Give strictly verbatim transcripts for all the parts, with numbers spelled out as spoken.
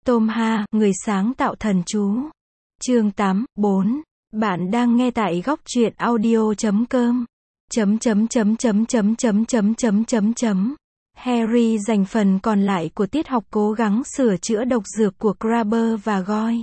Tom Ha, người sáng tạo thần chú. Chương tám, bốn. Bạn đang nghe tại góc truyện audio chấm com. Chấm chấm chấm chấm chấm chấm chấm chấm chấm chấm. Harry dành phần còn lại của tiết học cố gắng sửa chữa độc dược của Crabber và Goyle.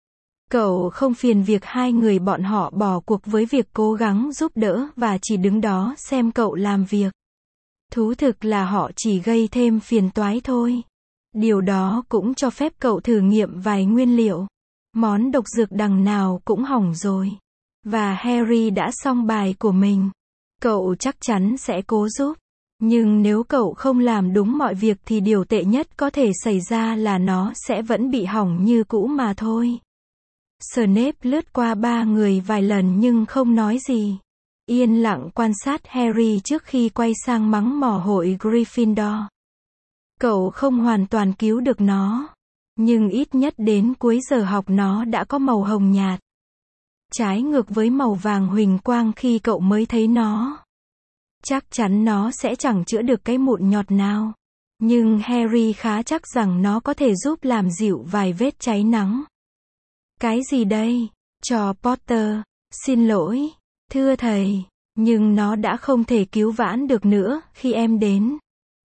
Cậu không phiền việc hai người bọn họ bỏ cuộc với việc cố gắng giúp đỡ và chỉ đứng đó xem cậu làm việc. Thú thực là họ chỉ gây thêm phiền toái thôi. Điều đó cũng cho phép cậu thử nghiệm vài nguyên liệu. Món độc dược đằng nào cũng hỏng rồi. Và Harry đã xong bài của mình. Cậu chắc chắn sẽ cố giúp. Nhưng nếu cậu không làm đúng mọi việc thì điều tệ nhất có thể xảy ra là nó sẽ vẫn bị hỏng như cũ mà thôi. Snape lướt qua ba người vài lần nhưng không nói gì. Yên lặng quan sát Harry trước khi quay sang mắng mỏ hội Gryffindor. Cậu không hoàn toàn cứu được nó. Nhưng ít nhất đến cuối giờ học nó đã có màu hồng nhạt. Trái ngược với màu vàng huỳnh quang khi cậu mới thấy nó. Chắc chắn nó sẽ chẳng chữa được cái mụn nhọt nào. Nhưng Harry khá chắc rằng nó có thể giúp làm dịu vài vết cháy nắng. Cái gì đây? Cho Potter. Xin lỗi. Thưa thầy. Nhưng nó đã không thể cứu vãn được nữa khi em đến.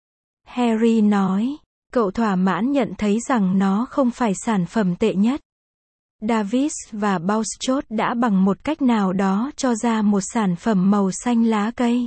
Harry nói. Cậu thỏa mãn nhận thấy rằng nó không phải sản phẩm tệ nhất. Davis và Bouchot đã bằng một cách nào đó cho ra một sản phẩm màu xanh lá cây.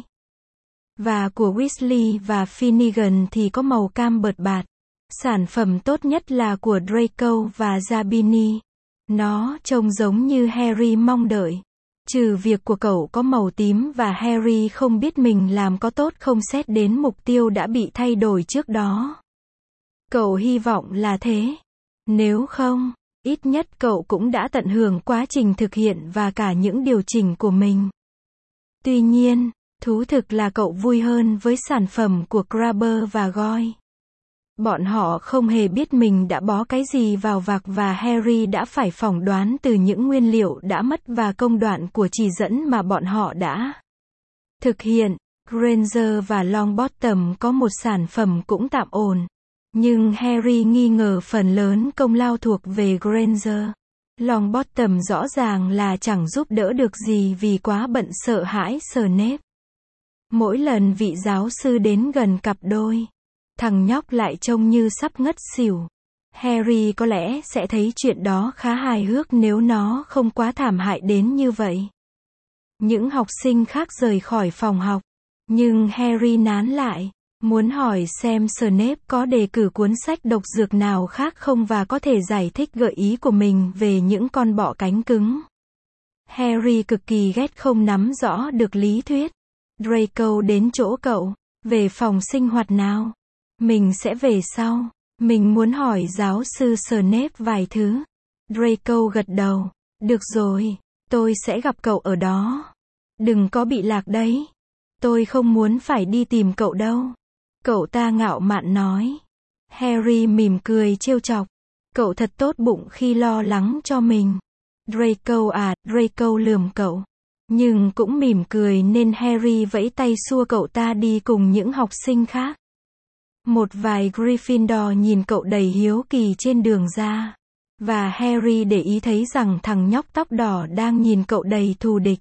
Và của Weasley và Finnegan thì có màu cam bợt bạt. Sản phẩm tốt nhất là của Draco và Zabini. Nó trông giống như Harry mong đợi. Trừ việc của cậu có màu tím và Harry không biết mình làm có tốt không xét đến mục tiêu đã bị thay đổi trước đó. Cậu hy vọng là thế. Nếu không, ít nhất cậu cũng đã tận hưởng quá trình thực hiện và cả những điều chỉnh của mình. Tuy nhiên, thú thực là cậu vui hơn với sản phẩm của Crabber và Goyle. Bọn họ không hề biết mình đã bó cái gì vào vạc và Harry đã phải phỏng đoán từ những nguyên liệu đã mất và công đoạn của chỉ dẫn mà bọn họ đã thực hiện. Granger và Longbottom có một sản phẩm cũng tạm ổn. Nhưng Harry nghi ngờ phần lớn công lao thuộc về Granger. Longbottom rõ ràng là chẳng giúp đỡ được gì vì quá bận sợ hãi Snape. Mỗi lần vị giáo sư đến gần cặp đôi, thằng nhóc lại trông như sắp ngất xỉu. Harry có lẽ sẽ thấy chuyện đó khá hài hước nếu nó không quá thảm hại đến như vậy. Những học sinh khác rời khỏi phòng học. Nhưng Harry nán lại, muốn hỏi xem Snape có đề cử cuốn sách độc dược nào khác không và có thể giải thích gợi ý của mình về những con bọ cánh cứng. Harry cực kỳ ghét không nắm rõ được lý thuyết. Draco đến chỗ cậu. Về phòng sinh hoạt nào? Mình sẽ về sau. Mình muốn hỏi giáo sư Snape vài thứ. Draco gật đầu. Được rồi, tôi sẽ gặp cậu ở đó. Đừng có bị lạc đấy. Tôi không muốn phải đi tìm cậu đâu. Cậu ta ngạo mạn nói. Harry mỉm cười trêu chọc. Cậu thật tốt bụng khi lo lắng cho mình. Draco à, Draco lườm cậu. Nhưng cũng mỉm cười nên Harry vẫy tay xua cậu ta đi cùng những học sinh khác. Một vài Gryffindor nhìn cậu đầy hiếu kỳ trên đường ra. Và Harry để ý thấy rằng thằng nhóc tóc đỏ đang nhìn cậu đầy thù địch.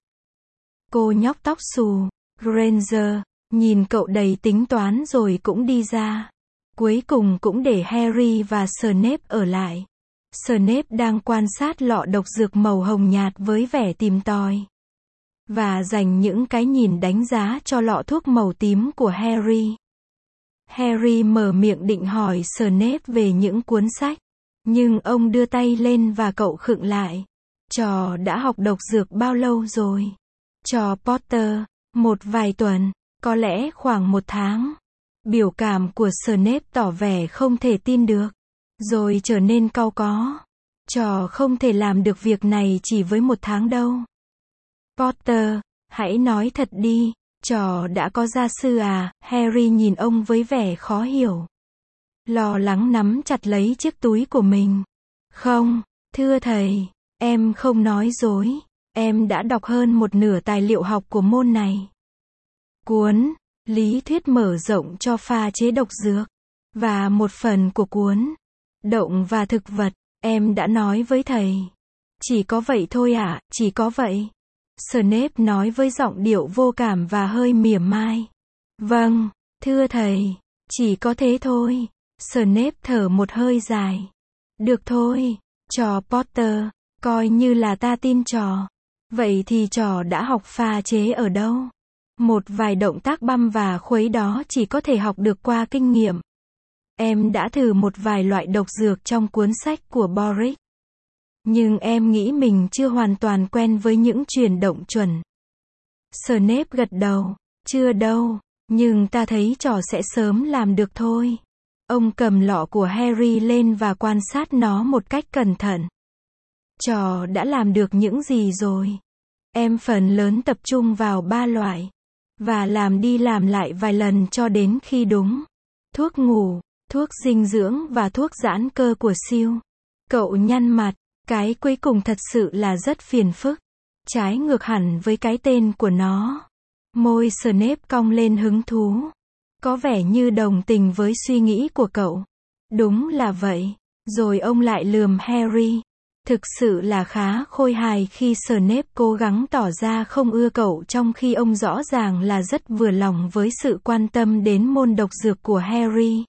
Cô nhóc tóc xù, Granger, nhìn cậu đầy tính toán rồi cũng đi ra. Cuối cùng cũng để Harry và Snape ở lại. Snape đang quan sát lọ độc dược màu hồng nhạt với vẻ tìm tòi. Và dành những cái nhìn đánh giá cho lọ thuốc màu tím của Harry. Harry mở miệng định hỏi Snape về những cuốn sách. Nhưng ông đưa tay lên và cậu khựng lại. Trò đã học độc dược bao lâu rồi? Trò Potter, một vài tuần, có lẽ khoảng một tháng. Biểu cảm của Snape tỏ vẻ không thể tin được. Rồi trở nên cau có. Trò không thể làm được việc này chỉ với một tháng đâu. Potter, hãy nói thật đi, trò đã có gia sư à? Harry nhìn ông với vẻ khó hiểu. Lo lắng nắm chặt lấy chiếc túi của mình. Không, thưa thầy, em không nói dối. Em đã đọc hơn một nửa tài liệu học của môn này. Cuốn Lý thuyết mở rộng cho pha chế độc dược. Và một phần của cuốn động và thực vật, em đã nói với thầy. Chỉ có vậy thôi ạ, à, chỉ có vậy. Snape nói với giọng điệu vô cảm và hơi mỉa mai. Vâng, thưa thầy, chỉ có thế thôi. Snape thở một hơi dài. Được thôi, trò Potter, coi như là ta tin trò. Vậy thì trò đã học pha chế ở đâu? Một vài động tác băm và khuấy đó chỉ có thể học được qua kinh nghiệm. Em đã thử một vài loại độc dược trong cuốn sách của Boric. Nhưng em nghĩ mình chưa hoàn toàn quen với những chuyển động chuẩn. Snape gật đầu. Chưa đâu, nhưng ta thấy trò sẽ sớm làm được thôi. Ông cầm lọ của Harry lên và quan sát nó một cách cẩn thận. Trò đã làm được những gì rồi? Em phần lớn tập trung vào ba loại. Và làm đi làm lại vài lần cho đến khi đúng. Thuốc ngủ, thuốc dinh dưỡng và thuốc giãn cơ của siêu. Cậu nhăn mặt. Cái cuối cùng thật sự là rất phiền phức. Trái ngược hẳn với cái tên của nó. Môi Snape cong lên hứng thú. Có vẻ như đồng tình với suy nghĩ của cậu. Đúng là vậy. Rồi ông lại lườm Harry. Thực sự là khá khôi hài khi Snape cố gắng tỏ ra không ưa cậu trong khi ông rõ ràng là rất vừa lòng với sự quan tâm đến môn độc dược của Harry.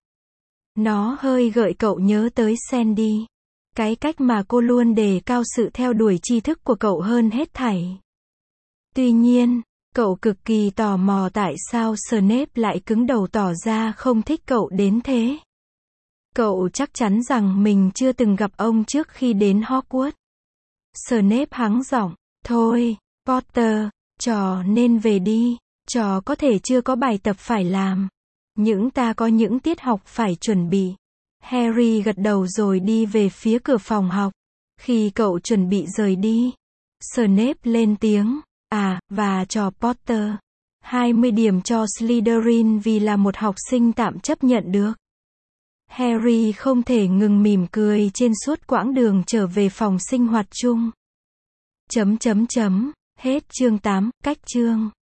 Nó hơi gợi cậu nhớ tới Sandy. Cái cách mà cô luôn đề cao sự theo đuổi tri thức của cậu hơn hết thảy. Tuy nhiên, cậu cực kỳ tò mò tại sao Snape lại cứng đầu tỏ ra không thích cậu đến thế. Cậu chắc chắn rằng mình chưa từng gặp ông trước khi đến Hogwarts. Snape hắng giọng. Thôi, Potter, trò nên về đi. Trò có thể chưa có bài tập phải làm. Nhưng ta có những tiết học phải chuẩn bị. Harry gật đầu rồi đi về phía cửa phòng học. Khi cậu chuẩn bị rời đi, Snape lên tiếng. À, và trò Potter. hai mươi điểm cho Slytherin vì là một học sinh tạm chấp nhận được. Harry không thể ngừng mỉm cười trên suốt quãng đường trở về phòng sinh hoạt chung. Chấm chấm chấm. Hết chương tám, cách chương.